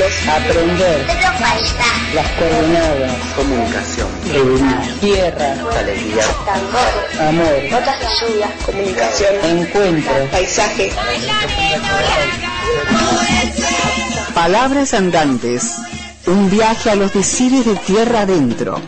estudios, aprender, las coordenadas, comunicación, tierra, alegría, amor, notas de lluvia, comunicación, encuentro, paisaje. Palabras andantes, un viaje a los decires de tierra adentro.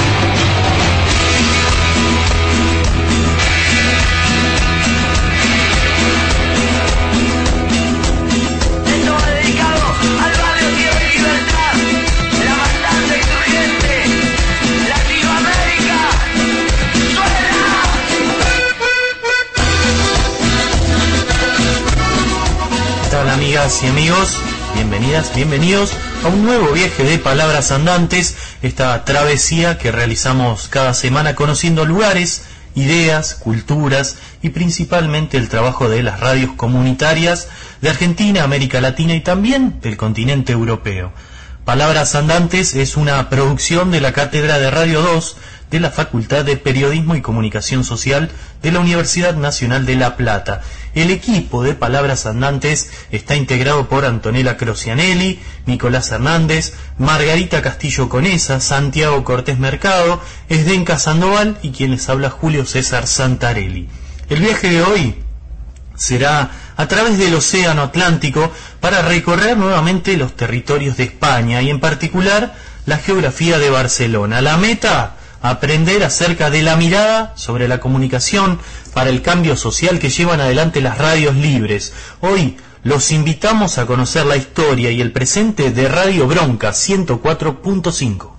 Amigas y amigos, bienvenidas, bienvenidos a un nuevo viaje de Palabras Andantes, esta travesía que realizamos cada semana conociendo lugares, ideas, culturas y principalmente el trabajo de las radios comunitarias de Argentina, América Latina y también del continente europeo. Palabras Andantes es una producción de la Cátedra de Radio 2 de la Facultad de Periodismo y Comunicación Social de la Universidad Nacional de La Plata. El equipo de Palabras Andantes está integrado por Antonella Crocianelli, Nicolás Hernández, Margarita Castillo Conesa, Santiago Cortés Mercado, Esdenka Sandoval y quien les habla Julio César Santarelli. El viaje de hoy será a través del Océano Atlántico para recorrer nuevamente los territorios de España y en particular la geografía de Barcelona. La meta: aprender acerca de la mirada sobre la comunicación para el cambio social que llevan adelante las radios libres. Hoy los invitamos a conocer la historia y el presente de Radio Bronca 104.5.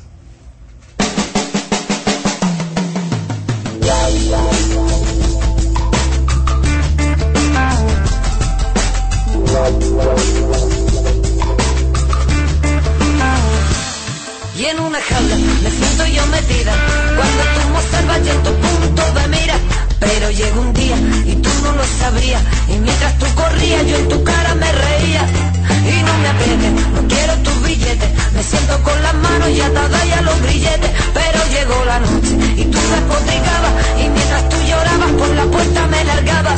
Y en una jaula me siento yo metida, cuando tú me observas y en tu punto de mira. Pero llegó un día y tú no lo sabrías, y mientras tú corrías yo en tu cara me reía. Y no me aprietes, no quiero tus billetes, me siento con las manos y atada ya los grilletes. Pero llegó la noche y tú despotricabas, y mientras tú llorabas por la puerta me largaba.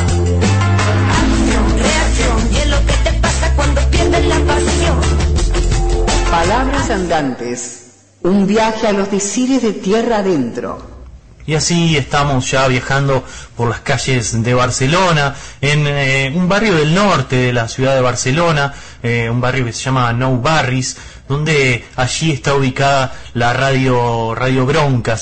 Acción, reacción, y es lo que te pasa cuando pierdes la pasión. Palabras andantes, un viaje a los decires de tierra adentro. Y así estamos ya viajando por las calles de Barcelona, en un barrio del norte de la ciudad de Barcelona, un barrio que se llama Nou Barris, donde allí está ubicada la radio Bronca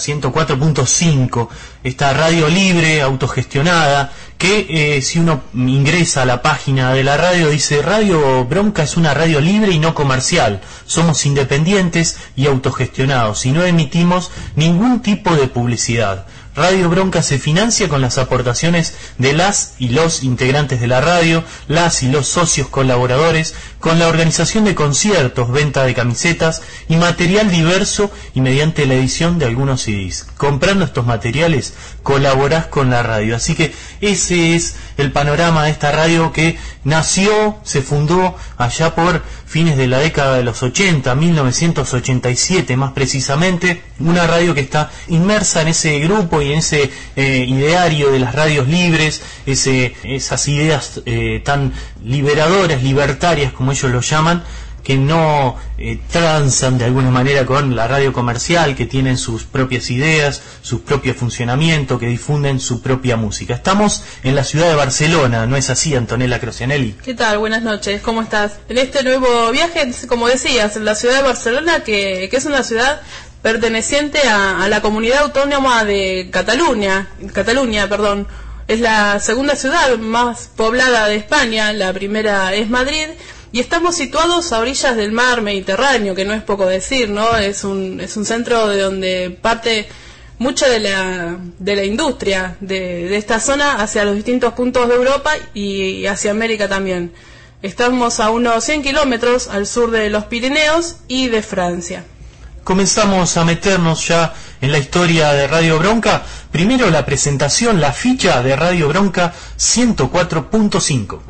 104.5, esta radio libre, autogestionada, que si uno ingresa a la página de la radio dice: Radio Bronca es una radio libre y no comercial, somos independientes y autogestionados y no emitimos ningún tipo de publicidad. Radio Bronca se financia con las aportaciones de las y los integrantes de la radio, las y los socios colaboradores, con la organización de conciertos, venta de camisetas y material diverso y mediante la edición de algunos CDs. Comprando estos materiales colaborás con la radio. Así que ese es el panorama de esta radio que nació, se fundó allá por fines de la década de los 80, 1987 más precisamente, una radio que está inmersa en ese grupo y en ese ideario de las radios libres, esas ideas tan liberadoras, libertarias como ellos lo llaman, que no transan de alguna manera con la radio comercial, que tienen sus propias ideas, su propio funcionamiento, que difunden su propia música. Estamos en la ciudad de Barcelona, ¿no es así, Antonella Crocianelli? ¿Qué tal? Buenas noches, ¿cómo estás? En este nuevo viaje, como decías, en la ciudad de Barcelona, que es una ciudad perteneciente a la comunidad autónoma de Cataluña, es la segunda ciudad más poblada de España, la primera es Madrid. Y estamos situados a orillas del mar Mediterráneo, que no es poco decir, ¿no? Es un centro de donde parte mucha de la industria de esta zona hacia los distintos puntos de Europa y hacia América también. Estamos a unos 100 kilómetros al sur de los Pirineos y de Francia. Comenzamos a meternos ya en la historia de Radio Bronca. Primero la presentación, la ficha de Radio Bronca 104.5.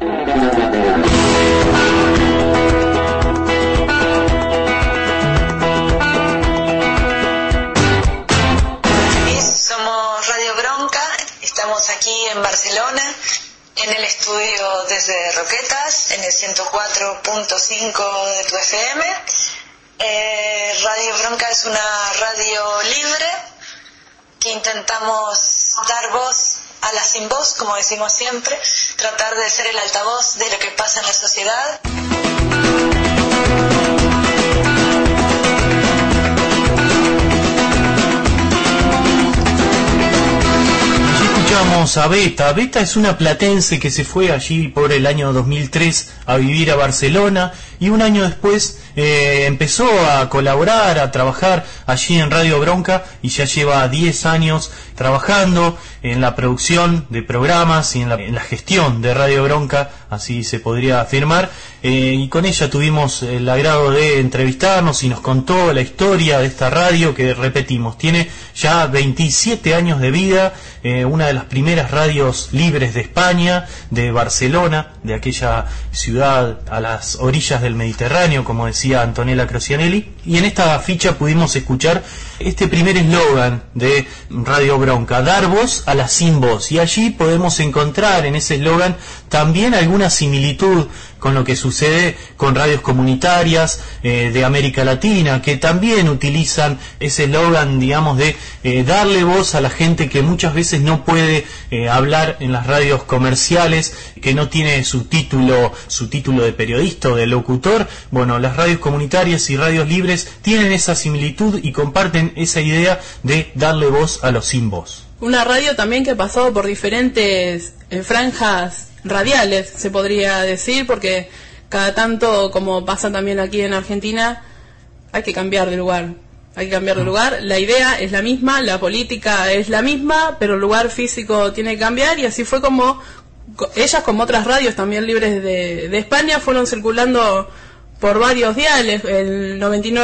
Somos Radio Bronca, estamos aquí en Barcelona, en en el estudio desde Roquetas, en el 104.5 de tu FM. Radio Bronca es una radio libre que intentamos dar voz a la sin voz, como decimos siempre, tratar de ser el altavoz de lo que pasa en la sociedad. Escuchamos a Beta. Beta es una platense que se fue allí por el año 2003 a vivir a Barcelona y un año después empezó a colaborar, a trabajar allí en Radio Bronca y ya lleva 10 años trabajando en la producción de programas y en la gestión de Radio Bronca, así se podría afirmar, y con ella tuvimos el agrado de entrevistarnos y nos contó la historia de esta radio que, repetimos, tiene ya 27 años de vida, una de las primeras radios libres de España, de Barcelona, de aquella ciudad a las orillas del Mediterráneo, como decía Antonella Crocianelli, y en esta ficha pudimos escuchar este primer eslogan de Radio Bronca: dar voz a la sin voz, y allí podemos encontrar en ese eslogan también alguna similitud con lo que sucede con radios comunitarias de América Latina, que también utilizan ese eslogan, digamos, de darle voz a la gente que muchas veces no puede hablar en las radios comerciales, que no tiene su título de periodista o de locutor. Bueno, las radios comunitarias y radios libres tienen esa similitud y comparten esa idea de darle voz a los sin voz. Una radio también que ha pasado por diferentes franjas radiales, se podría decir, porque cada tanto, como pasa también aquí en Argentina, hay que cambiar de lugar. La idea es la misma, la política es la misma, pero el lugar físico tiene que cambiar, y así fue como ellas, como otras radios también libres de España, fueron circulando por varios diales, el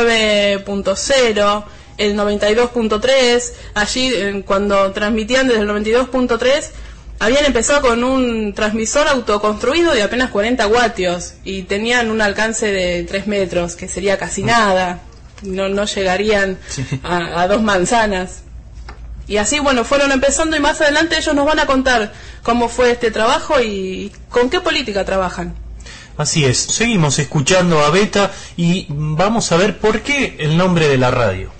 99.0, el 92.3, allí cuando transmitían desde el 92.3, habían empezado con un transmisor autoconstruido de apenas 40 vatios y tenían un alcance de 3 metros, que sería casi nada, no llegarían a 2 manzanas. Y así, bueno, fueron empezando, y más adelante ellos nos van a contar cómo fue este trabajo y con qué política trabajan. Así es, seguimos escuchando a Beta y vamos a ver por qué el nombre de la radio.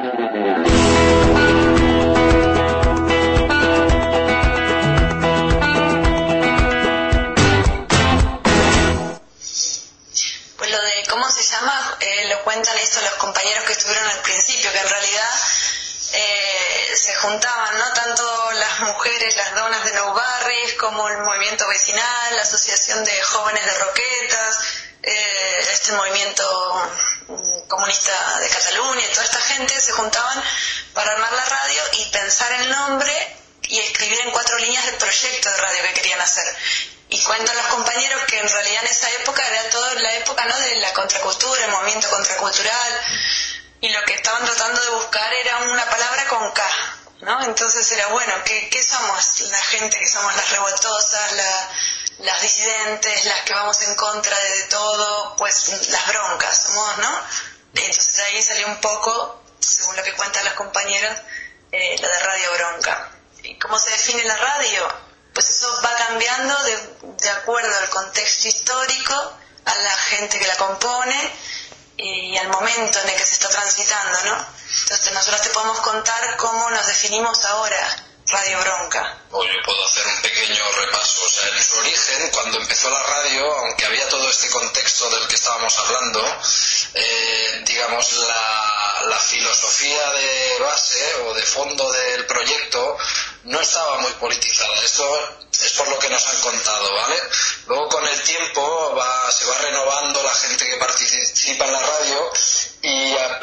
Lo cuentan esto los compañeros que estuvieron al principio, que en realidad se juntaban, ¿no?, tanto las mujeres, las donas de Nou Barris, como el movimiento vecinal, la asociación de jóvenes de Roquetas, este movimiento comunista de Cataluña, y toda esta gente se juntaban para armar la radio y pensar el nombre y escribir en 4 líneas el proyecto de radio que querían hacer. Y cuentan los compañeros que en realidad en esa época era toda la época, ¿no?, de la contracultura, el movimiento contracultural, y lo que estaban tratando de buscar era una palabra con K, ¿no? Entonces era, bueno, ¿qué somos la gente? Que somos las revoltosas, las disidentes, las que vamos en contra de todo, pues las broncas somos, ¿no? Entonces de ahí salió un poco, según lo que cuentan los compañeros, lo de Radio Bronca. ¿Y cómo se define la radio? Pues eso va cambiando de acuerdo al contexto histórico, a la gente que la compone y al momento en el que se está transitando, ¿no? Entonces nosotros te podemos contar cómo nos definimos ahora Radio Bronca. Pues yo puedo hacer un pequeño repaso. O sea, en su origen, cuando empezó la radio, aunque había todo este contexto del que estábamos hablando, digamos, la filosofía de base o de fondo del proyecto no estaba muy politizada. Esto es por lo que nos han contado, ¿vale? Luego, con el tiempo, se va renovando la gente que participa en la radio, y hacia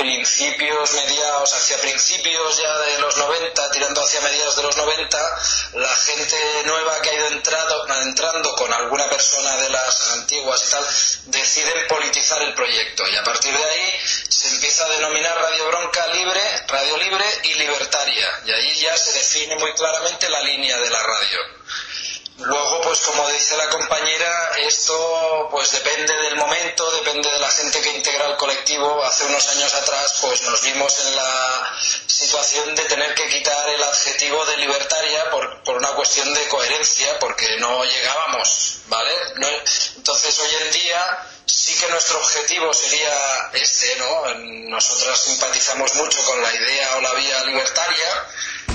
principios ya de los 90, tirando hacia mediados de los 90, la gente nueva que ha ido entrando con alguna persona de las antiguas y tal, deciden politizar el proyecto, y a partir de ahí se empieza a denominar Radio Bronca libre, radio libre y libertaria, y ahí ya se define muy claramente la línea de la radio. Luego, pues como dice la compañera, esto pues depende del momento, depende de la gente que integra el colectivo. Hace unos años atrás pues nos vimos en la situación de tener que quitar el adjetivo de libertaria por una cuestión de coherencia, porque no llegábamos, ¿vale? Entonces hoy en día sí que nuestro objetivo sería este, ¿no? Nosotras simpatizamos mucho con la idea o la vía libertaria.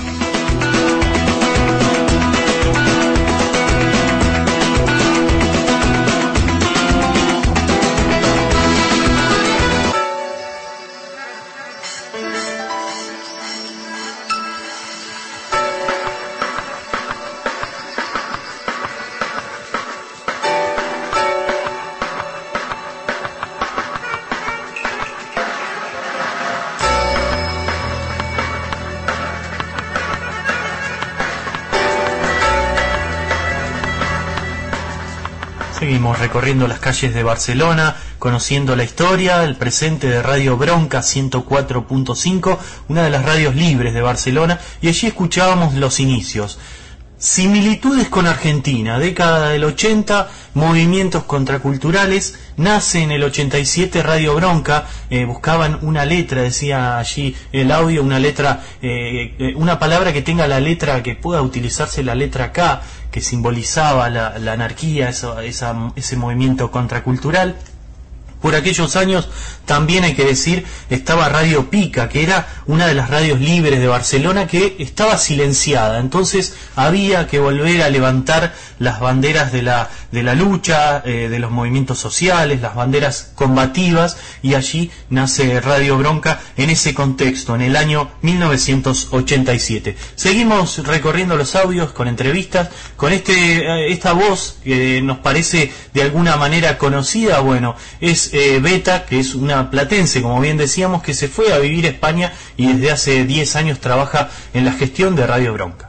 Seguimos recorriendo las calles de Barcelona, conociendo la historia, el presente de Radio Bronca 104.5, una de las radios libres de Barcelona, y allí escuchábamos los inicios. Similitudes con Argentina, década del 80, movimientos contraculturales, nace en el 87 Radio Bronca, buscaban una letra, decía allí el audio, una letra, una palabra que tenga la letra, que pueda utilizarse la letra K, que simbolizaba la anarquía, ese movimiento contracultural. Por aquellos años, también hay que decir, estaba Radio Pica, que era una de las radios libres de Barcelona que estaba silenciada. Entonces había que volver a levantar las banderas de la lucha, de los movimientos sociales, las banderas combativas, y allí nace Radio Bronca en ese contexto, en el año 1987. Seguimos recorriendo los audios con entrevistas, con esta voz que nos parece de alguna manera conocida. Bueno, es Beta, que es una platense, como bien decíamos, que se fue a vivir a España y desde hace 10 años trabaja en la gestión de Radio Bronca.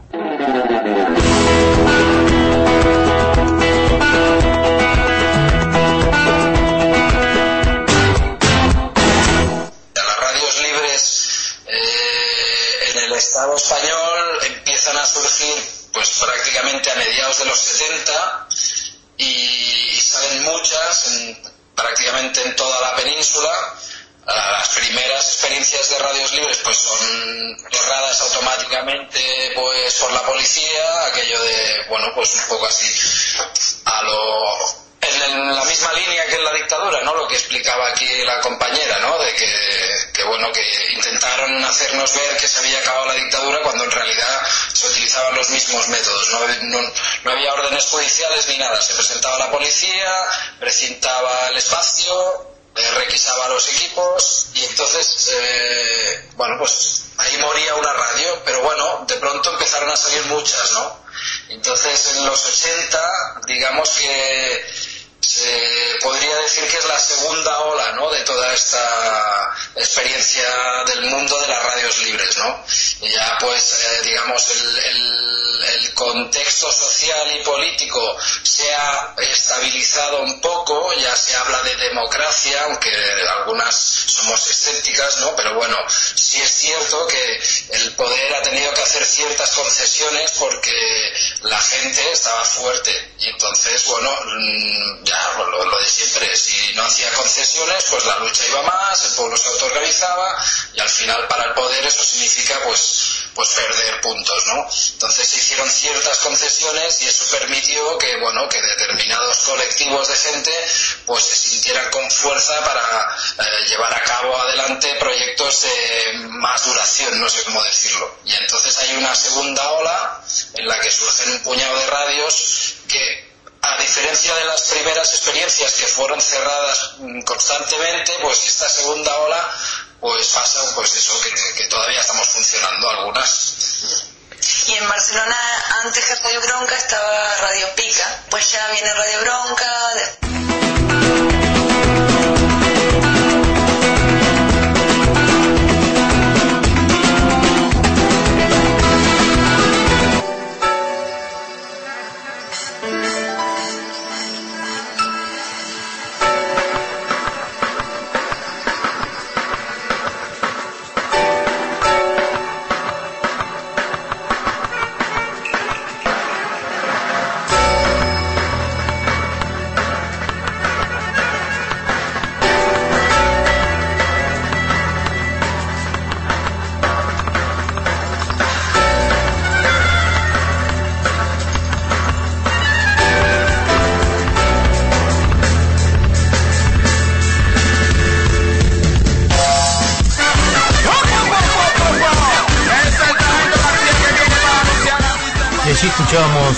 Las radios libres en el Estado español empiezan a surgir pues prácticamente a mediados de los 70 y salen muchas prácticamente en toda la península. Las primeras experiencias de radios libres pues son cerradas automáticamente pues por la policía, aquello de, bueno, pues un poco así en la misma línea que en la dictadura, ¿no? Lo que explicaba aquí la compañera, ¿no? De que bueno, que intentaron hacernos ver que se había acabado la dictadura cuando en realidad se utilizaban los mismos métodos. No había órdenes judiciales ni nada. Se presentaba la policía, precintaba el espacio, requisaba los equipos y entonces, bueno, pues ahí moría una radio, pero bueno, de pronto empezaron a salir muchas, ¿no? Entonces en los 80, digamos que se podría decir que es la segunda ola, ¿no?, de toda esta experiencia del mundo de las radios libres, ¿no? Y ya pues digamos el contexto social y político se ha estabilizado un poco, ya se habla de democracia, aunque algunas somos escépticas, ¿no? Pero bueno, sí es cierto que el poder ha tenido que hacer ciertas concesiones porque la gente estaba fuerte y entonces, bueno, ya lo de siempre, si no hacía concesiones pues la lucha iba más, el pueblo se autoorganizaba y al final para el poder eso significa pues perder puntos, ¿no? Entonces se hicieron ciertas concesiones y eso permitió que, bueno, que determinados colectivos de gente pues se sintieran con fuerza para llevar a cabo adelante proyectos de más duración, no sé cómo decirlo. Y entonces hay una segunda ola en la que surgen un puñado de radios que, a diferencia de las primeras experiencias que fueron cerradas constantemente, pues esta segunda ola pues pasa pues eso, que todavía estamos funcionando algunas. Y en Barcelona, antes que Radio Bronca, estaba Radio Pica, pues ya viene Radio Bronca. allí escuchábamos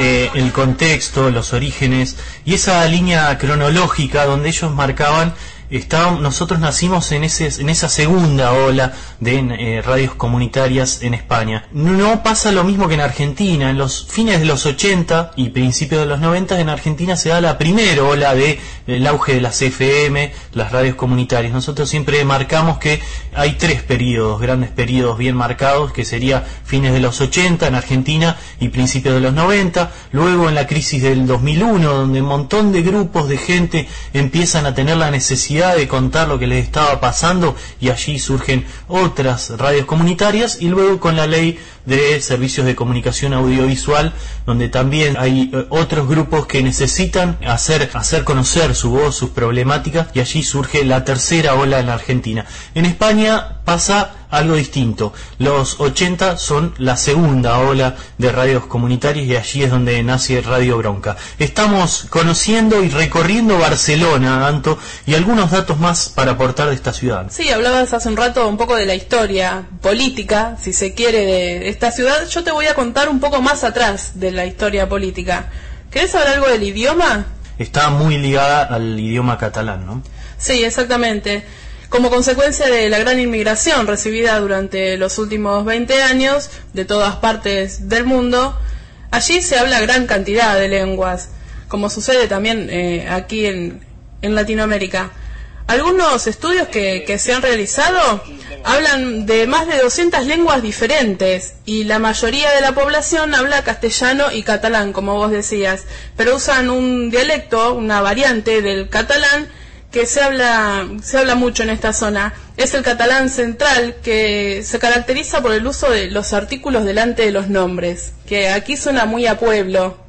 el contexto, los orígenes y esa línea cronológica donde ellos marcaban. Nosotros nacimos en esa segunda ola de radios comunitarias en España. No pasa lo mismo que en Argentina. En los fines de los 80 y principios de los 90 en Argentina se da la primera ola del auge de las FM, las radios comunitarias. Nosotros siempre marcamos que hay tres periodos, grandes periodos bien marcados, que sería fines de los 80 en Argentina y principios de los 90. Luego en la crisis del 2001, donde un montón de grupos de gente empiezan a tener la necesidad de contar lo que les estaba pasando, y allí surgen otras radios comunitarias, y luego con la ley de servicios de comunicación audiovisual, donde también hay otros grupos que necesitan hacer conocer su voz, sus problemáticas, y allí surge la tercera ola en la Argentina. En España pasa algo distinto. Los 80 son la segunda ola de radios comunitarias, y allí es donde nace Radio Bronca. Estamos conociendo y recorriendo Barcelona, Anto, y algunos datos más para aportar de esta ciudad. Sí, hablabas hace un rato un poco de la historia política, si se quiere, de esta ciudad. Yo te voy a contar un poco más atrás de la historia política. ¿Querés saber algo del idioma? Está muy ligada al idioma catalán, ¿no? Sí, exactamente. Como consecuencia de la gran inmigración recibida durante los últimos 20 años de todas partes del mundo, allí se habla gran cantidad de lenguas, como sucede también aquí en Latinoamérica. Algunos estudios que se han realizado hablan de más de 200 lenguas diferentes, y la mayoría de la población habla castellano y catalán, como vos decías, pero usan un dialecto, una variante del catalán, que se habla mucho en esta zona. Es el catalán central, que se caracteriza por el uso de los artículos delante de los nombres, que aquí suena muy a pueblo.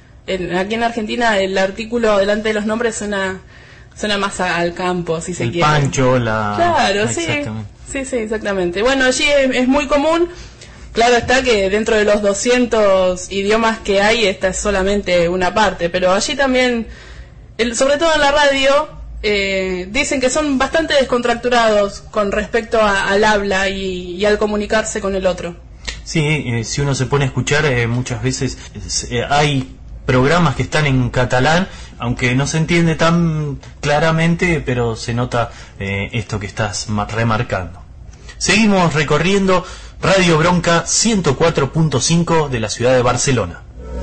Aquí en Argentina el artículo delante de los nombres suena más al campo, si se quiere. El pancho, la... Claro, sí, exactamente. Bueno, allí es muy común. Claro está que dentro de los 200 idiomas que hay, esta es solamente una parte, pero allí también, sobre todo en la radio, dicen que son bastante descontracturados con respecto al habla y al comunicarse con el otro. Sí, si uno se pone a escuchar, muchas veces hay programas que están en catalán, aunque no se entiende tan claramente, pero se nota esto que estás remarcando. Seguimos recorriendo Radio Bronca 104.5 de la ciudad de Barcelona.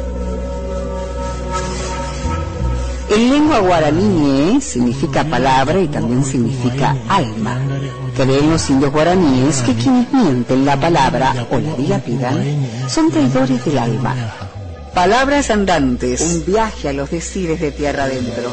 En lengua guaraní significa palabra y también significa alma. Creen los indios guaraníes que quienes mienten la palabra o la dilapidan son traidores del alma. Palabras andantes, un viaje a los decires de tierra adentro.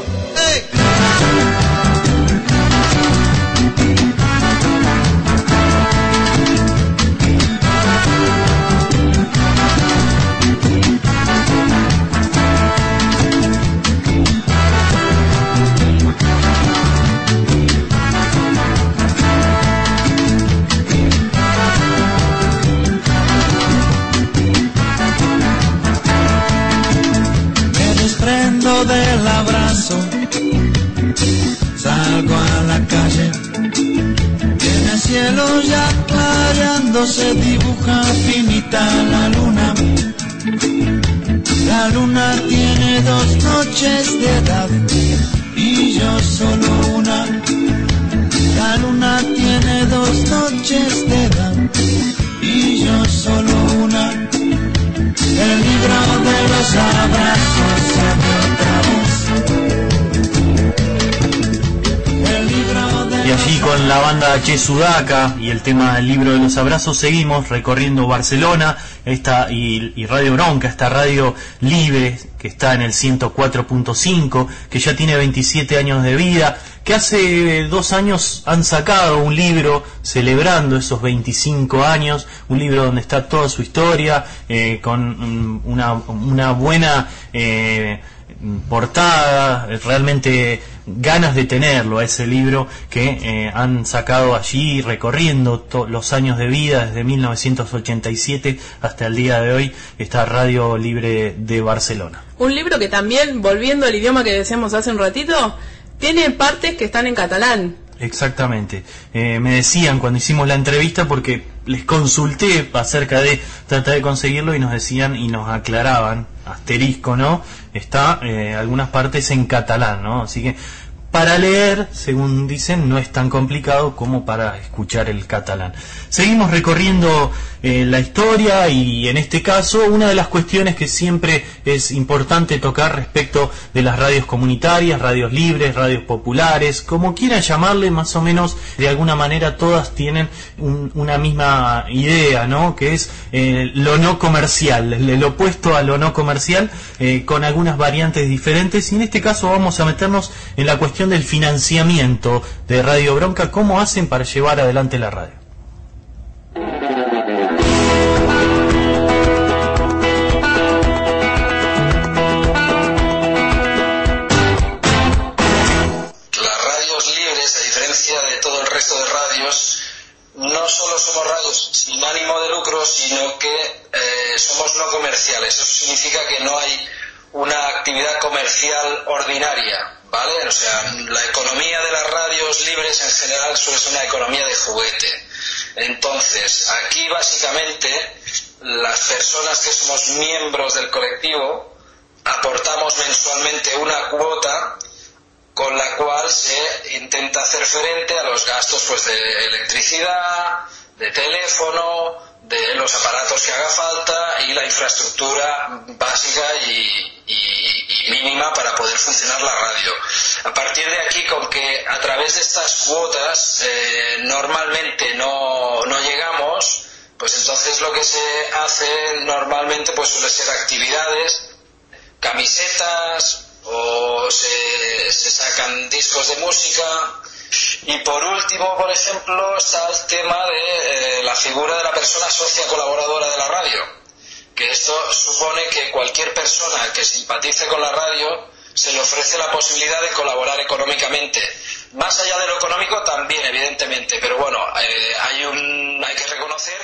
Del abrazo, salgo a la calle, en el cielo ya clareando se dibuja finita la luna. La luna tiene 2 noches de edad y yo solo una. La luna tiene 2 noches de edad y yo solo una. El libro de los abrazos se abre otra vez. Y allí con la banda Che Sudaca y el tema El libro de los abrazos seguimos recorriendo Barcelona, y Radio Bronca, esta radio libre que está en el 104.5, que ya tiene 27 años de vida, que hace 2 años han sacado un libro celebrando esos 25 años, un libro donde está toda su historia, con una buena portada, realmente ganas de tenerlo a ese libro que han sacado allí recorriendo los años de vida desde 1987 hasta el día de hoy, esta Radio Libre de Barcelona. Un libro que también, volviendo al idioma que decíamos hace un ratito, tiene partes que están en catalán. Exactamente. Me decían cuando hicimos la entrevista, porque les consulté acerca de tratar de conseguirlo y nos decían y nos aclaraban, asterisco, ¿no? Está algunas partes en catalán, ¿no? Así que para leer, según dicen, no es tan complicado como para escuchar el catalán. Seguimos recorriendo la historia y en este caso una de las cuestiones que siempre es importante tocar respecto de las radios comunitarias, radios libres, radios populares, como quieran llamarle, más o menos de alguna manera todas tienen una misma idea, ¿no? Que es lo no comercial, el opuesto a lo no comercial, con algunas variantes diferentes, y en este caso vamos a meternos en la cuestión del financiamiento de Radio Bronca. ¿Cómo hacen para llevar adelante la radio? No solo somos radios sin ánimo de lucro, sino que somos no comerciales. Eso significa que no hay una actividad comercial ordinaria, ¿vale? O sea, la economía de las radios libres en general suele ser una economía de juguete. Entonces, aquí básicamente las personas que somos miembros del colectivo aportamos mensualmente una cuota con la cual se intenta hacer frente a los gastos pues de electricidad, de teléfono, de los aparatos que haga falta y la infraestructura básica y mínima para poder funcionar la radio. A partir de aquí, con que a través de estas cuotas normalmente no llegamos, pues entonces lo que se hace normalmente pues suele ser actividades, camisetas, o se sacan discos de música. Y por último, por ejemplo, está el tema de la figura de la persona socia colaboradora de la radio, que esto supone que cualquier persona que simpatice con la radio se le ofrece la posibilidad de colaborar económicamente, más allá de lo económico también, evidentemente, pero bueno, hay que reconocer.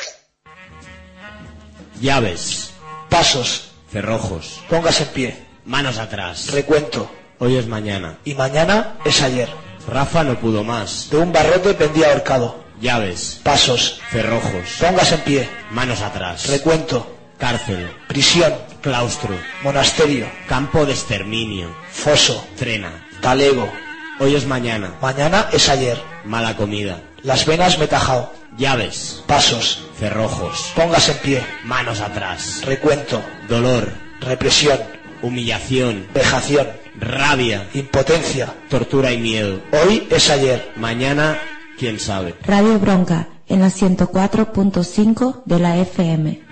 Llaves, pasos, cerrojos, póngase en pie, manos atrás, recuento, hoy es mañana y mañana es ayer. Rafa no pudo más, de un barrote pendía ahorcado. Llaves, pasos, cerrojos, póngase en pie, manos atrás, recuento, cárcel, prisión, claustro, monasterio, campo de exterminio, foso, trena, talego. Hoy es mañana, mañana es ayer. mala comida, las venas me he tajao. llaves, pasos, cerrojos, póngase en pie, manos atrás, recuento, dolor, represión, humillación, vejación, rabia, impotencia, tortura y miedo. Hoy es ayer. Mañana, quién sabe. Radio Bronca, en la 104.5 de la FM.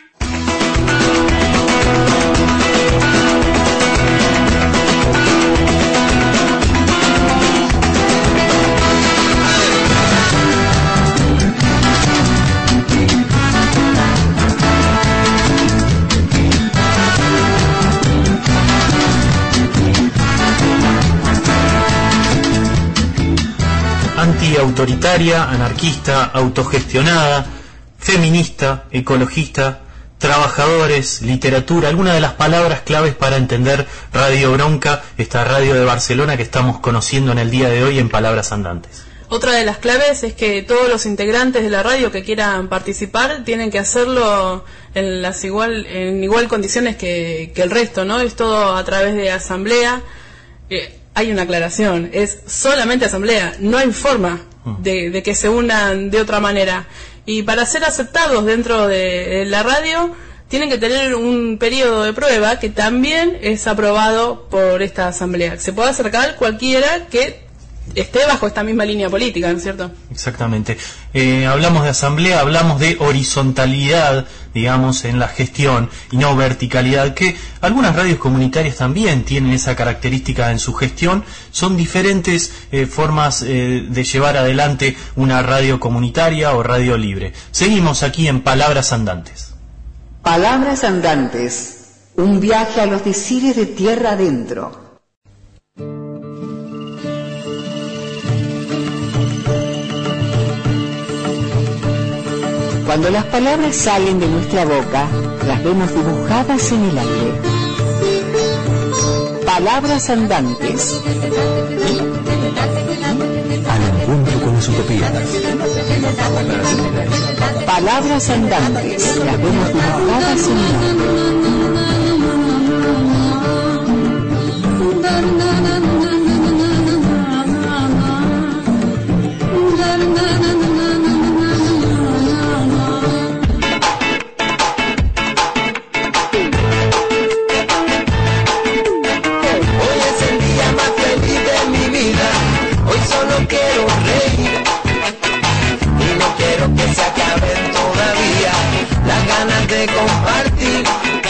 Antiautoritaria, anarquista, autogestionada, feminista, ecologista, trabajadores, literatura, algunas de las palabras claves para entender Radio Bronca, esta radio de Barcelona que estamos conociendo en el día de hoy en Palabras Andantes. Otra de las claves es que todos los integrantes de la radio que quieran participar tienen que hacerlo en igual condiciones que el resto, ¿no? Es todo a través de asamblea. Hay una aclaración, es solamente asamblea, no hay forma de que se unan de otra manera. Y para ser aceptados dentro de la radio, tienen que tener un periodo de prueba que también es aprobado por esta asamblea. Se puede acercar cualquiera que esté bajo esta misma línea política, ¿no es cierto? Exactamente. Hablamos de asamblea, hablamos de horizontalidad, digamos, en la gestión y no verticalidad, que algunas radios comunitarias también tienen esa característica en su gestión. Son diferentes formas de llevar adelante una radio comunitaria o radio libre. Seguimos aquí en Palabras Andantes. Palabras Andantes, un viaje a los decires de tierra adentro. Cuando las palabras salen de nuestra boca, las vemos dibujadas en el aire. Palabras andantes. Al encuentro con las utopías. Palabras andantes. Las vemos dibujadas en quiero reír y no quiero que se acaben todavía las ganas de compartir.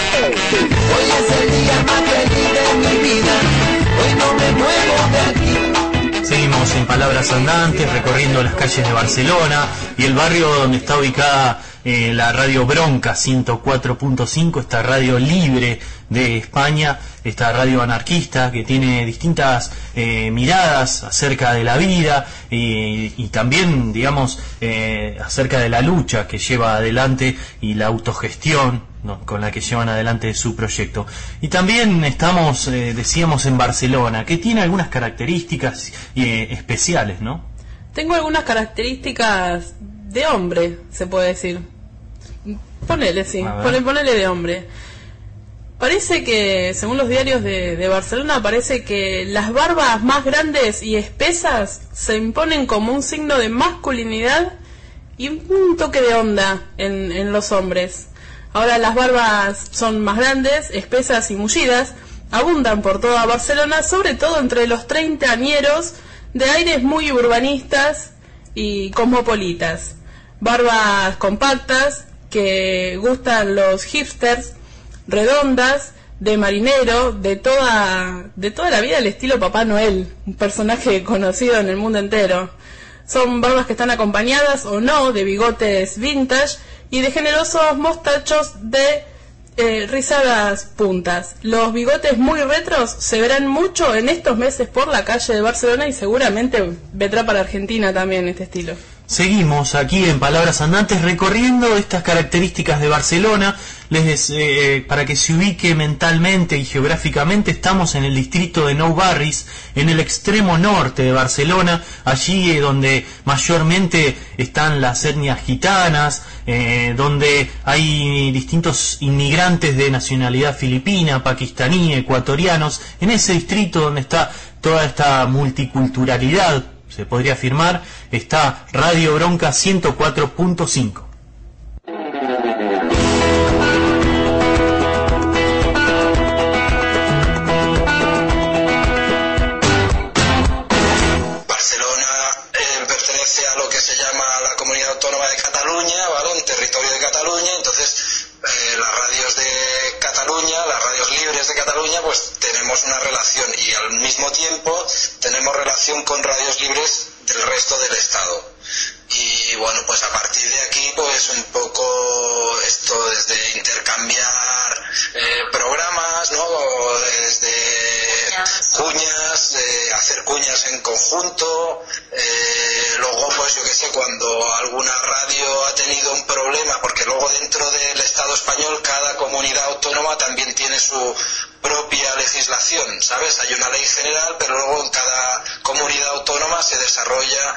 Hoy es el día más feliz de mi vida, hoy no me muevo de aquí. Seguimos en Palabras Andantes, recorriendo las calles de Barcelona y el barrio donde está ubicada la radio Bronca 104.5, esta radio libre de España, esta radio anarquista que tiene distintas miradas acerca de la vida y también, digamos, acerca de la lucha que lleva adelante y la autogestión, ¿no?, con la que llevan adelante su proyecto. Y también estamos, decíamos, en Barcelona, que tiene algunas características especiales, ¿no? Tengo algunas características de hombre, se puede decir. Ponele, sí, ponele de hombre. Parece que, según los diarios de Barcelona, parece que las barbas más grandes y espesas se imponen como un signo de masculinidad y un toque de onda en los hombres. Ahora las barbas son más grandes, espesas y mullidas, abundan por toda Barcelona, sobre todo entre los treintañeros de aires muy urbanistas y cosmopolitas. Barbas compactas que gustan los hipsters, redondas, de marinero, de toda la vida, el estilo Papá Noel, un personaje conocido en el mundo entero. Son barbas que están acompañadas o no de bigotes vintage y de generosos mostachos de rizadas puntas. Los bigotes muy retros se verán mucho en estos meses por la calle de Barcelona y seguramente vendrá para Argentina también este estilo. Seguimos aquí en Palabras Andantes recorriendo estas características de Barcelona. Para que se ubique mentalmente y geográficamente, estamos en el distrito de Nou Barris, en el extremo norte de Barcelona, allí donde mayormente están las etnias gitanas, donde hay distintos inmigrantes de nacionalidad filipina, pakistaní, ecuatorianos. En ese distrito donde está toda esta multiculturalidad, se podría afirmar, está Radio Bronca 104.5. Barcelona pertenece a lo que se llama la Comunidad Autónoma de Cataluña, ¿vale? Un territorio de Cataluña. Entonces las radios de Cataluña, las radios libres de Cataluña, pues tenemos una relación y al mismo tiempo tenemos relación con radios libres del resto del Estado. Y bueno, pues a partir de aquí, pues un poco esto desde intercambiar programas, ¿no? Desde cuñas, hacer cuñas en conjunto, luego pues yo qué sé, cuando alguna radio ha tenido un problema, porque luego dentro del Estado español cada comunidad autónoma también tiene su propia legislación, ¿sabes? Hay una ley general, pero luego en cada comunidad autónoma se desarrolla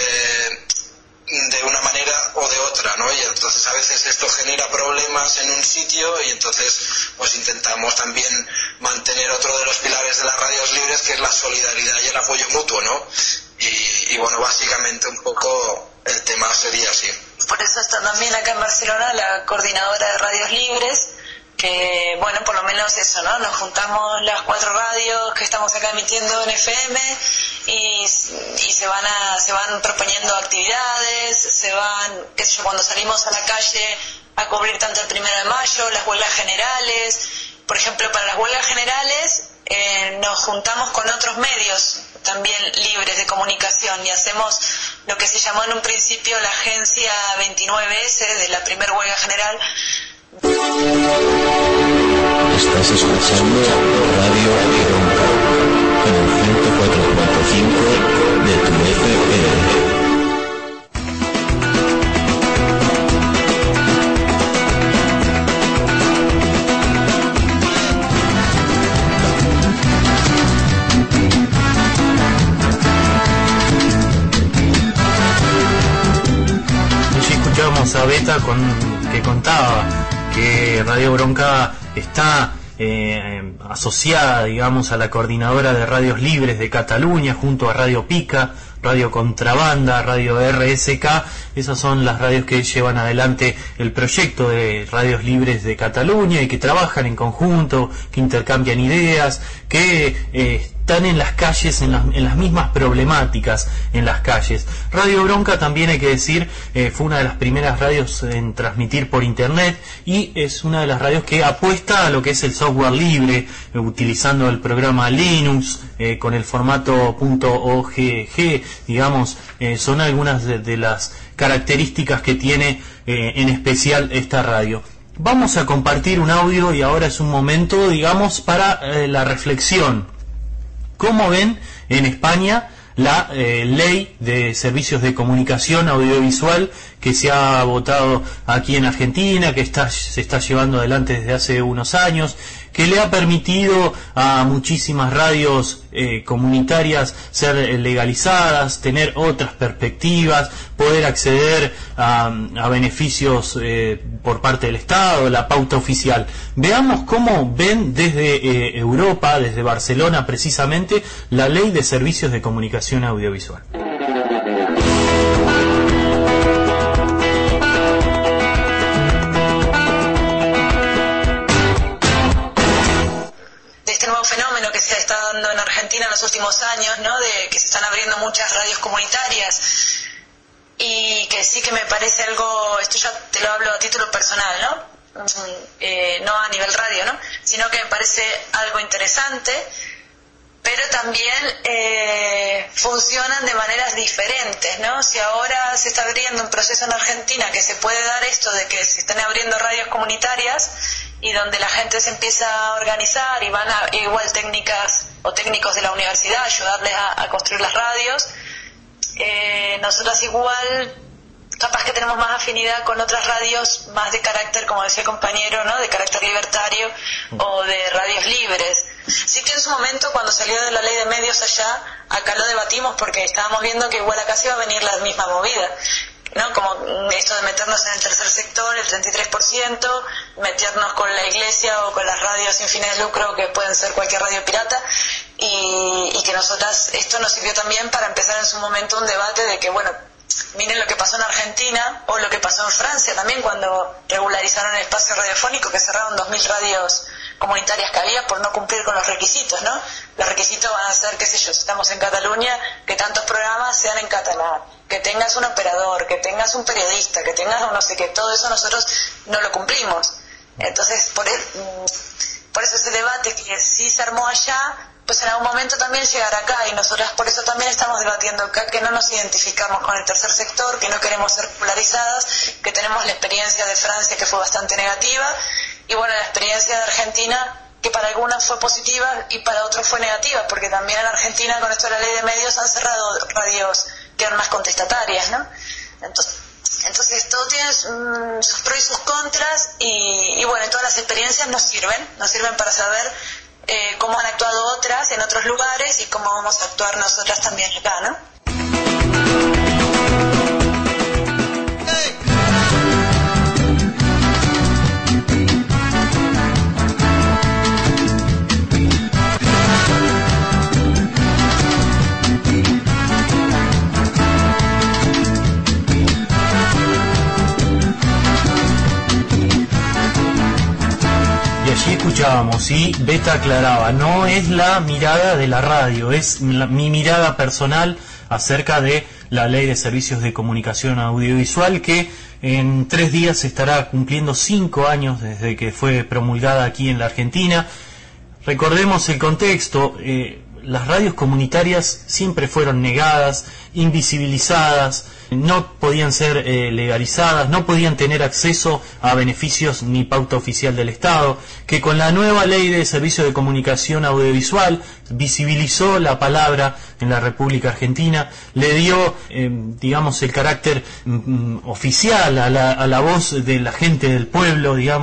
de una manera o de otra, ¿no? Y entonces a veces esto genera problemas en un sitio y entonces pues intentamos también mantener otro de los pilares de las radios libres, que es la solidaridad y el apoyo mutuo, ¿no? Y bueno, básicamente un poco el tema sería así. Por eso está también acá en Barcelona la coordinadora de radios libres, que bueno, por lo menos eso, ¿no? Nos juntamos las 4 radios que estamos acá emitiendo en FM y se van proponiendo actividades, qué sé yo, cuando salimos a la calle a cubrir tanto el 1 de mayo, las huelgas generales. Por ejemplo, para las huelgas generales nos juntamos con otros medios también libres de comunicación y hacemos lo que se llamó en un principio la agencia 29S de la primera huelga general. Estás escuchando Radio Bronca en el 104.5 de tu FM. escuchábamos a Beta que contaba que Radio Bronca está asociada, digamos, a la Coordinadora de Radios Libres de Cataluña, junto a Radio Pica, Radio Contrabanda, Radio RSK. Esas son las radios que llevan adelante el proyecto de Radios Libres de Cataluña y que trabajan en conjunto, que intercambian ideas, que están en las calles, en las mismas problemáticas en las calles. Radio Bronca, también hay que decir, fue una de las primeras radios en transmitir por internet y es una de las radios que apuesta a lo que es el software libre, utilizando el programa Linux, con el formato .ogg, digamos. Son algunas de las características que tiene en especial esta radio. Vamos a compartir un audio y ahora es un momento, digamos, para la reflexión. ¿Cómo ven en España la ley de servicios de comunicación audiovisual que se ha votado aquí en Argentina, que se está llevando adelante desde hace unos años, que le ha permitido a muchísimas radios comunitarias ser legalizadas, tener otras perspectivas, poder acceder a beneficios por parte del Estado, la pauta oficial? Veamos cómo ven desde Europa, desde Barcelona precisamente, la ley de servicios de comunicación audiovisual. Fenómeno que se está dando en Argentina en los últimos años, ¿no? De que se están abriendo muchas radios comunitarias, y que sí que me parece algo, esto ya te lo hablo a título personal, ¿no? No a nivel radio, ¿no? Sino que me parece algo interesante, pero también funcionan de maneras diferentes, ¿no? Si ahora se está abriendo un proceso en Argentina que se puede dar esto de que se están abriendo radios comunitarias y donde la gente se empieza a organizar y van a igual técnicas o técnicos de la universidad a ayudarles a construir las radios, nosotras igual capaz que tenemos más afinidad con otras radios más de carácter, como decía el compañero, ¿no? De carácter libertario o de radios libres. Sí que en su momento, cuando salió de la ley de medios allá, acá lo debatimos porque estábamos viendo que igual acá se iba a venir la misma movida, ¿no? Como esto de meternos en el tercer sector, el 33%, meternos con la iglesia o con las radios sin fines de lucro, que pueden ser cualquier radio pirata, y que nosotras, esto nos sirvió también para empezar en su momento un debate de que, bueno, miren lo que pasó en Argentina o lo que pasó en Francia también cuando regularizaron el espacio radiofónico, que cerraron 2.000 radios comunitarias que había por no cumplir con los requisitos, ¿no? Los requisitos van a ser, qué sé yo, si estamos en Cataluña, que tantos programas sean en catalán, que tengas un operador, que tengas un periodista, que tengas un no sé qué, todo eso nosotros no lo cumplimos. Entonces, por eso ese debate que sí se armó allá, pues en algún momento también llegará acá, y nosotras por eso también estamos debatiendo acá que no nos identificamos con el tercer sector, que no queremos ser polarizadas, que tenemos la experiencia de Francia que fue bastante negativa, y bueno, la experiencia de Argentina que para algunas fue positiva y para otros fue negativa, porque también en Argentina con esto de la ley de medios han cerrado radios que eran más contestatarias, ¿no? Entonces todo tiene sus pros y sus contras, y bueno, todas las experiencias nos sirven para saber cómo han actuado otras en otros lugares y cómo vamos a actuar nosotras también acá, ¿no? Escuchábamos y Beta aclaraba, no es la mirada de la radio, es mi mirada personal acerca de la ley de servicios de comunicación audiovisual, que en 3 días estará cumpliendo 5 años desde que fue promulgada aquí en la Argentina. Recordemos el contexto, las radios comunitarias siempre fueron negadas, invisibilizadas, no podían ser legalizadas, no podían tener acceso a beneficios ni pauta oficial del Estado, que con la nueva ley de servicios de comunicación audiovisual visibilizó la palabra en la República Argentina, le dio, digamos, el carácter oficial a la voz de la gente del pueblo, digamos,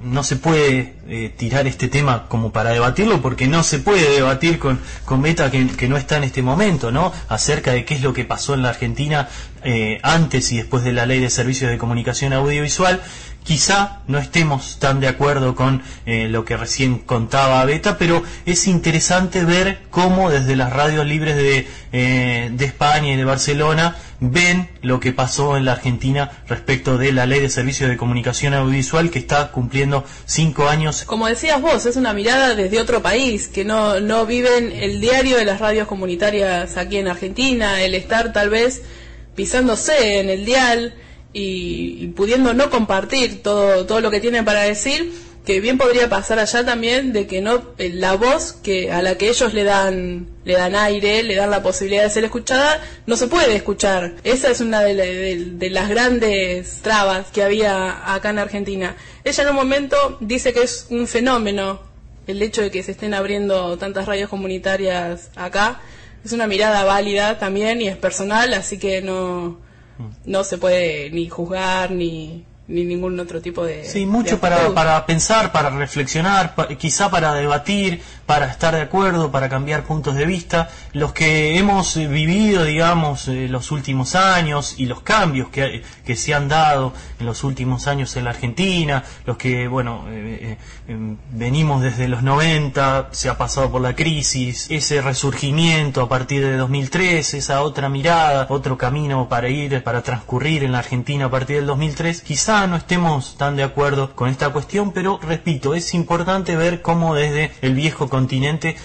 no se puede tirar este tema como para debatirlo, porque no se puede debatir con Beta que no está en este momento, ¿no? Acerca de qué es lo que pasó en la Argentina antes y después de la Ley de Servicios de Comunicación Audiovisual. Quizá no estemos tan de acuerdo con lo que recién contaba Beta, pero es interesante ver cómo desde las radios libres de España y de Barcelona ven lo que pasó en la Argentina respecto de la Ley de Servicios de Comunicación Audiovisual, que está cumpliendo 5 años. Como decías vos, es una mirada desde otro país, que no viven el diario de las radios comunitarias aquí en Argentina, el estar tal vez pisándose en el dial y pudiendo no compartir todo lo que tienen para decir, que bien podría pasar allá también de que no la voz a la que ellos le dan aire, le dan la posibilidad de ser escuchada, no se puede escuchar. Esa es una de las grandes trabas que había acá en Argentina. Ella en un momento dice que es un fenómeno el hecho de que se estén abriendo tantas radios comunitarias acá. Es una mirada válida también y es personal, así que no se puede ni juzgar ni ningún otro tipo de... Sí, mucho para pensar, para reflexionar, quizá para debatir, para estar de acuerdo, para cambiar puntos de vista. Los que hemos vivido, digamos, los últimos años y los cambios que se han dado en los últimos años en la Argentina, los que, bueno, venimos desde los 90, se ha pasado por la crisis, ese resurgimiento a partir de 2003, esa otra mirada, otro camino para transcurrir en la Argentina a partir del 2003, quizá no estemos tan de acuerdo con esta cuestión, pero repito, es importante ver cómo desde el viejo continente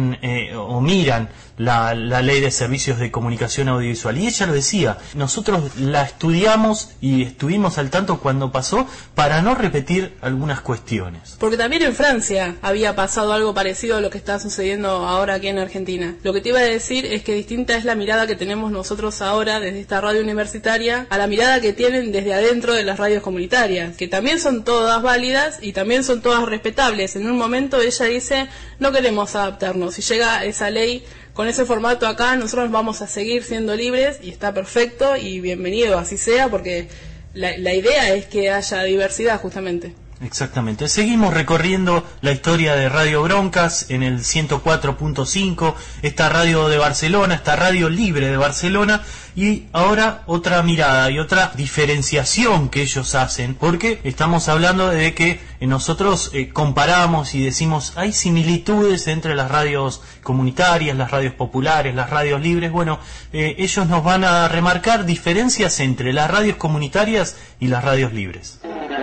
miran la Ley de Servicios de Comunicación Audiovisual. Y ella lo decía, nosotros la estudiamos y estuvimos al tanto cuando pasó para no repetir algunas cuestiones. Porque también en Francia había pasado algo parecido a lo que está sucediendo ahora aquí en Argentina. Lo que te iba a decir es que distinta es la mirada que tenemos nosotros ahora desde esta radio universitaria a la mirada que tienen desde adentro de las radios comunitarias, que también son todas válidas y también son todas respetables. En un momento ella dice, no queremos adaptarnos. Si llega esa ley con ese formato acá, nosotros vamos a seguir siendo libres y está perfecto y bienvenido, así sea, porque la idea es que haya diversidad justamente. Exactamente. Seguimos recorriendo la historia de Radio Broncas en el 104.5, esta radio de Barcelona, esta radio libre de Barcelona, y ahora otra mirada y otra diferenciación que ellos hacen, porque estamos hablando de que nosotros comparamos y decimos hay similitudes entre las radios comunitarias, las radios populares, las radios libres. Bueno, ellos nos van a remarcar diferencias entre las radios comunitarias y las radios libres.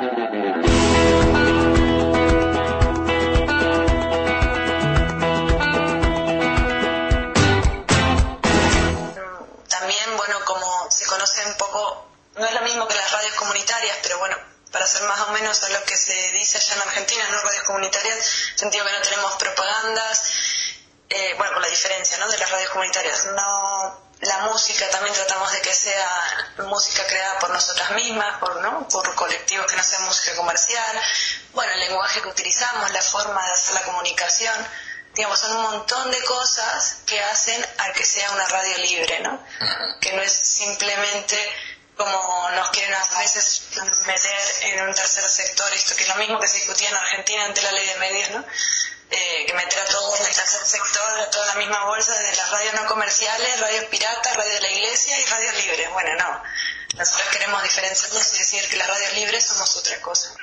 No es lo mismo que las radios comunitarias, pero bueno, para hacer más o menos a lo que se dice allá en Argentina, no radios comunitarias, sentido que no tenemos propagandas, por la diferencia, ¿no?, de las radios comunitarias. No, la música también tratamos de que sea música creada por nosotras mismas, por colectivos que no sean música comercial. Bueno, el lenguaje que utilizamos, la forma de hacer la comunicación, digamos, son un montón de cosas que hacen a que sea una radio libre, ¿no? Que no es simplemente como nos quieren a veces meter en un tercer sector, esto que es lo mismo que se discutía en Argentina ante la ley de medios, ¿no? Que meter a todos en el tercer sector, a toda la misma bolsa, de las radios no comerciales, radios piratas, radios de la iglesia y radios libres. Bueno, no. Nosotros queremos diferenciarnos y decir que las radios libres somos otra cosa.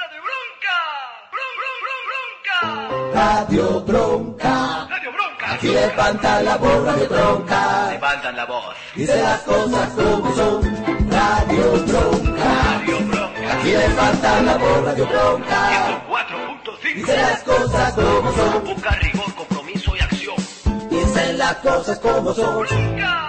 Radio Bronca. Radio Bronca. Aquí levantan la voz, Radio Bronca. Levantan la voz. Dice las cosas como son. Radio Bronca. Radio Bronca. Aquí levantan la voz, Radio Bronca. 104.5. Dice las cosas como son. Busca rigor, compromiso y acción. Dicen las cosas como son. Bronca.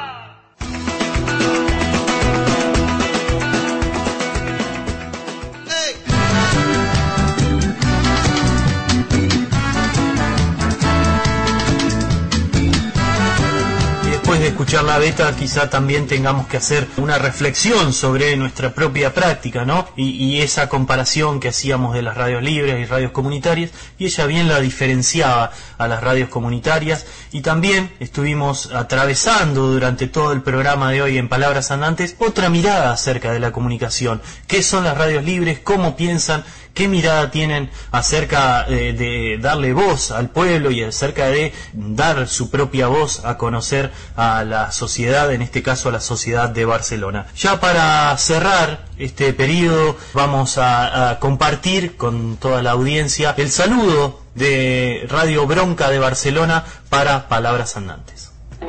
Después de escuchar la Beta, quizá también tengamos que hacer una reflexión sobre nuestra propia práctica, ¿no? Y esa comparación que hacíamos de las radios libres y radios comunitarias, y ella bien la diferenciaba a las radios comunitarias, y también estuvimos atravesando durante todo el programa de hoy en Palabras Andantes otra mirada acerca de la comunicación. ¿Qué son las radios libres? ¿Cómo piensan? qué mirada tienen acerca de darle voz al pueblo y acerca de dar su propia voz a conocer a la sociedad, en este caso a la sociedad de Barcelona. Ya para cerrar este periodo vamos a compartir con toda la audiencia el saludo de Radio Bronca de Barcelona para Palabras Andantes.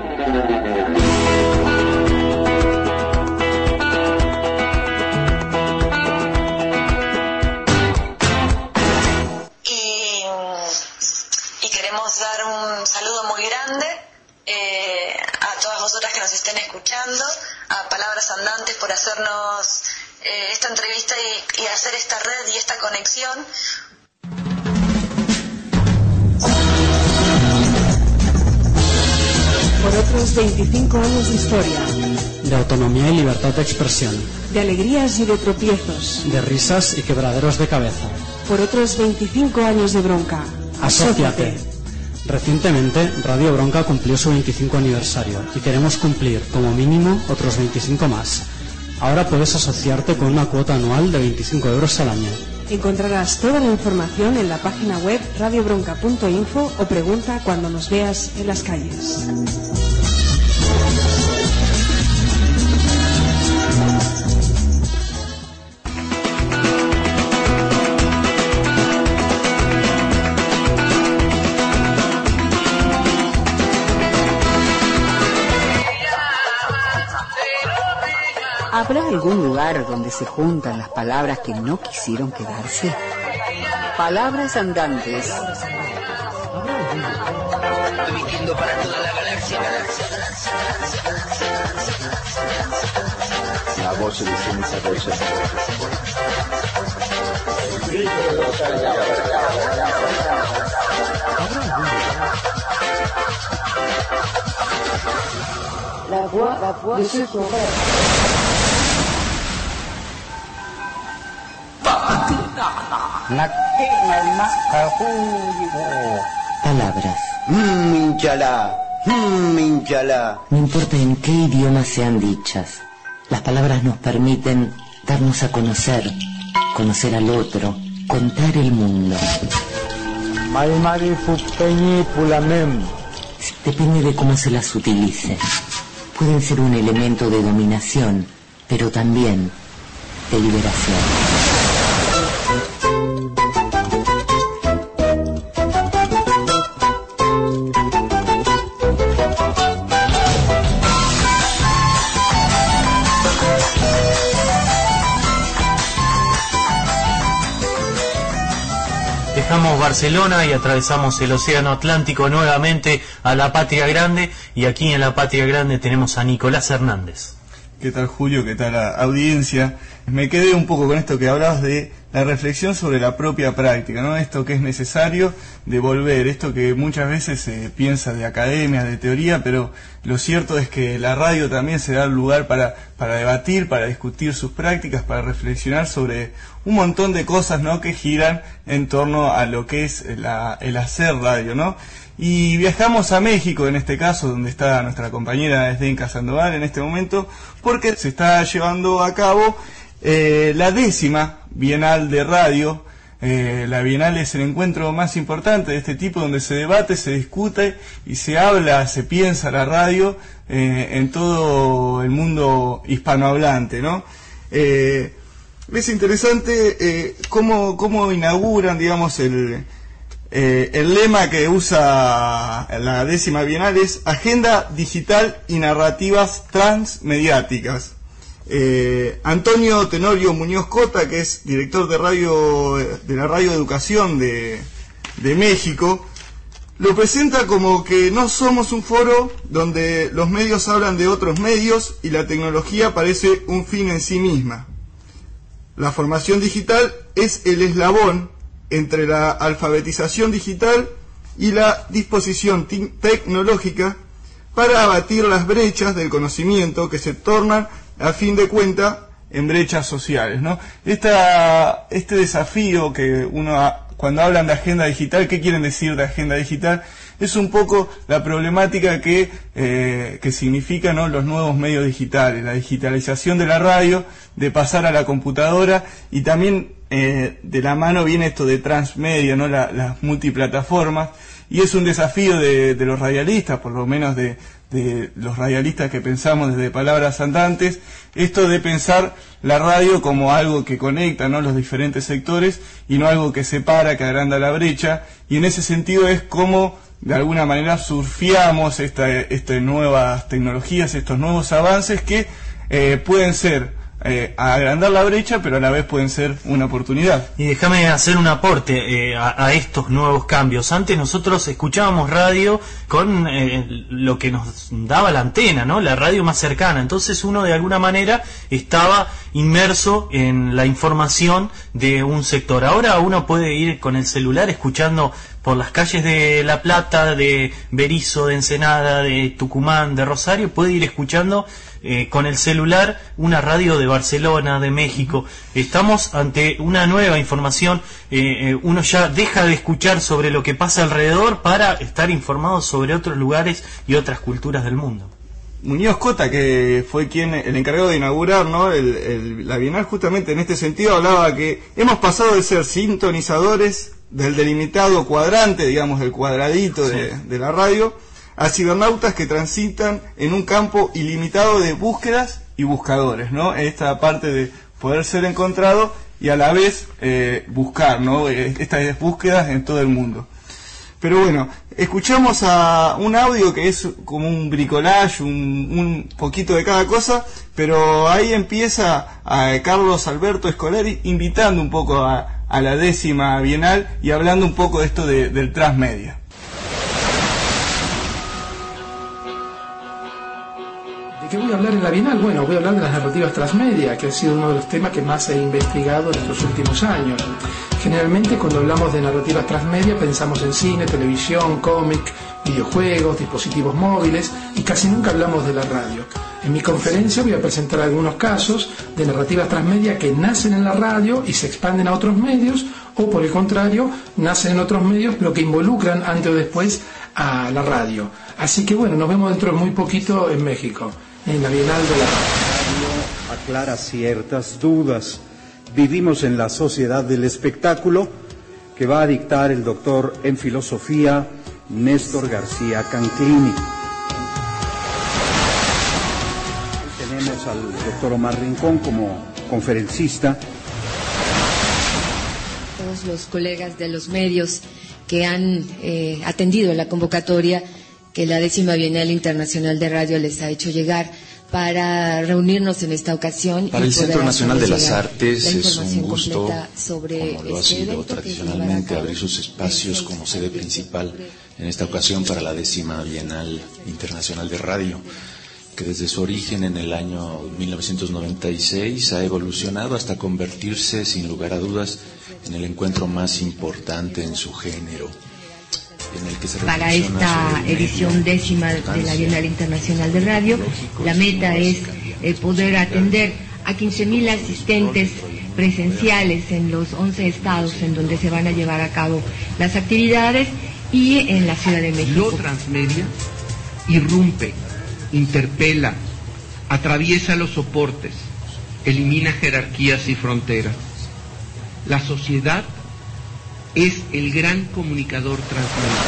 Y queremos dar un saludo muy grande a todas vosotras que nos estén escuchando, a Palabras Andantes por hacernos esta entrevista y hacer esta red y esta conexión. Por otros 25 años de historia, de autonomía y libertad de expresión, de alegrías y de tropiezos, de risas y quebraderos de cabeza. Por otros 25 años de bronca, asóciate. Recientemente, Radio Bronca cumplió su 25 aniversario y queremos cumplir, como mínimo, otros 25 más. Ahora puedes asociarte con una cuota anual de 25 euros al año. Encontrarás toda la información en la página web radiobronca.info o pregunta cuando nos veas en las calles. ¿Habrá algún lugar donde se juntan las palabras que no quisieron quedarse? Palabras Andantes. Emitiendo para toda la galaxia. La voz de ciencia voces. La voix de ceux qui ont Palabras. Minchalá. No importa en qué idioma sean dichas, las palabras nos permiten darnos a conocer, conocer al otro, contar el mundo. Depende de cómo se las utilice. Pueden ser un elemento de dominación, pero también de liberación. Dejamos Barcelona y atravesamos el Océano Atlántico nuevamente a la Patria Grande, y aquí en la Patria Grande tenemos a Nicolás Hernández. ¿Qué tal, Julio? ¿Qué tal, audiencia? Me quedé un poco con esto que hablabas de la reflexión sobre la propia práctica, ¿no? Esto que es necesario devolver, esto que muchas veces se piensa de academia, de teoría, pero lo cierto es que la radio también se da lugar para debatir, para discutir sus prácticas, para reflexionar sobre un montón de cosas, ¿no?, que giran en torno a lo que es el hacer radio, ¿no? Y viajamos a México, en este caso, donde está nuestra compañera Zdenka Sandoval en este momento, porque se está llevando a cabo la 10ª Bienal de Radio. La Bienal es el encuentro más importante de este tipo, donde se debate, se discute y se habla, se piensa la radio en todo el mundo hispanohablante, ¿no? Es interesante cómo inauguran, digamos, el lema que usa la 10ª Bienal es Agenda Digital y Narrativas Transmediáticas. Antonio Tenorio Muñoz Cota, que es director de la Radio Educación de México, lo presenta como que no somos un foro donde los medios hablan de otros medios y la tecnología parece un fin en sí misma. La formación digital es el eslabón entre la alfabetización digital y la disposición tecnológica para abatir las brechas del conocimiento que se tornan, a fin de cuentas, en brechas sociales, ¿no? Este desafío que uno, cuando hablan de agenda digital, ¿qué quieren decir de agenda digital? es un poco la problemática que significan, ¿no?, los nuevos medios digitales, la digitalización de la radio, de pasar a la computadora, y también de la mano viene esto de transmedia, ¿no?, las multiplataformas, y es un desafío de los radialistas, por lo menos de los radialistas que pensamos desde Palabras Andantes, esto de pensar la radio como algo que conecta, ¿no?, los diferentes sectores, y no algo que separa, que agranda la brecha, y en ese sentido es como de alguna manera surfeamos estas nuevas tecnologías, estos nuevos avances que pueden ser agrandar la brecha, pero a la vez pueden ser una oportunidad. Y déjame hacer un aporte a estos nuevos cambios. Antes nosotros escuchábamos radio con lo que nos daba la antena, ¿no?, la radio más cercana. Entonces uno de alguna manera estaba inmerso en la información de un sector. Ahora uno puede ir con el celular escuchando por las calles de La Plata, de Berisso, de Ensenada, de Tucumán, de Rosario, puede ir escuchando con el celular una radio de Barcelona, de México. Estamos ante una nueva información, uno ya deja de escuchar sobre lo que pasa alrededor para estar informado sobre otros lugares y otras culturas del mundo. Muñoz Cota, que fue el encargado de inaugurar, ¿no?, la Bienal, justamente en este sentido hablaba que hemos pasado de ser sintonizadores del delimitado cuadrante, digamos, del cuadradito de la radio, a cibernautas que transitan en un campo ilimitado de búsquedas y buscadores, ¿no? Esta parte de poder ser encontrado y a la vez buscar, ¿no?, estas búsquedas en todo el mundo. Pero bueno, escuchamos a un audio que es como un bricolage, un poquito de cada cosa, pero ahí empieza a Carlos Alberto Escolari invitando un poco a la 10ª Bienal y hablando un poco de esto del transmedia. ¿De qué voy a hablar en la Bienal? Bueno, voy a hablar de las narrativas transmedia, que ha sido uno de los temas que más he investigado en estos últimos años. Generalmente cuando hablamos de narrativas transmedia pensamos en cine, televisión, cómic, videojuegos, dispositivos móviles, y casi nunca hablamos de la radio. En mi conferencia voy a presentar algunos casos de narrativas transmedia que nacen en la radio y se expanden a otros medios, o por el contrario, nacen en otros medios pero que involucran antes o después a la radio. Así que bueno, nos vemos dentro de muy poquito en México, en la Bienal de la Radio. Aclara ciertas dudas. Vivimos en la sociedad del espectáculo que va a dictar el doctor en filosofía Néstor García Canclini. Tenemos al doctor Omar Rincón como conferencista. Todos los colegas de los medios que han atendido la convocatoria que la 10ª Bienal Internacional de Radio les ha hecho llegar para reunirnos en esta ocasión. Para el Centro Nacional de las Artes es un gusto, sobre como lo ha sido tradicionalmente, abrir sus espacios como sede principal en esta ocasión para la 10ª Bienal Internacional de Radio, que desde su origen en el año 1996 ha evolucionado hasta convertirse, sin lugar a dudas, en el encuentro más importante en su género. Para esta edición 10ª de la Bienal Internacional de Radio, la meta es poder atender a 15.000 asistentes presenciales en los 11 estados en donde se van a llevar a cabo las actividades y en la Ciudad de México. Lo transmedia irrumpe, interpela, atraviesa los soportes, elimina jerarquías y fronteras. La sociedad es el gran comunicador transmedia.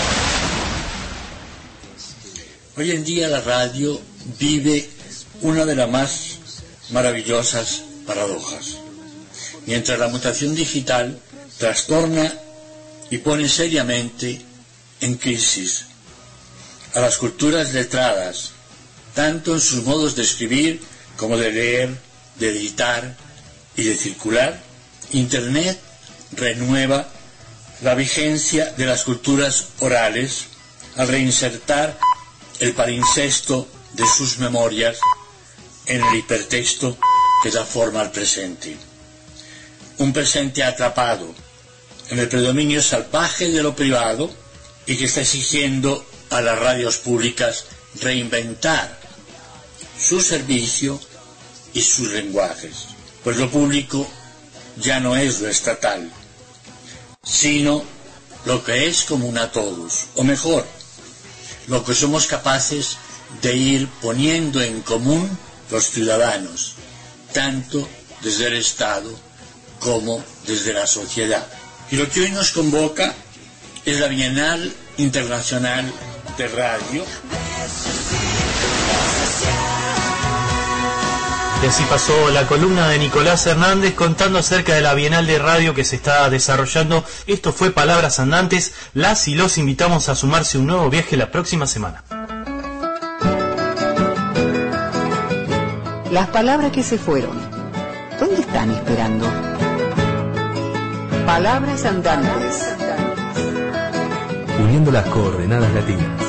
Hoy en día la radio vive una de las más maravillosas paradojas. Mientras la mutación digital trastorna y pone seriamente en crisis a las culturas letradas, tanto en sus modos de escribir como de leer, de editar y de circular, Internet renueva la vigencia de las culturas orales al reinsertar el palincesto de sus memorias en el hipertexto que da forma al presente. Un presente atrapado en el predominio salvaje de lo privado y que está exigiendo a las radios públicas reinventar su servicio y sus lenguajes, pues lo público ya no es lo estatal, sino lo que es común a todos, o mejor, lo que somos capaces de ir poniendo en común los ciudadanos, tanto desde el Estado como desde la sociedad. Y lo que hoy nos convoca es la Bienal Internacional de Radio. Y así pasó la columna de Nicolás Hernández contando acerca de la Bienal de Radio que se está desarrollando. Esto fue Palabras Andantes. Las y los invitamos a sumarse a un nuevo viaje la próxima semana. Las palabras que se fueron, ¿dónde están esperando? Palabras Andantes. Uniendo las coordenadas latinas.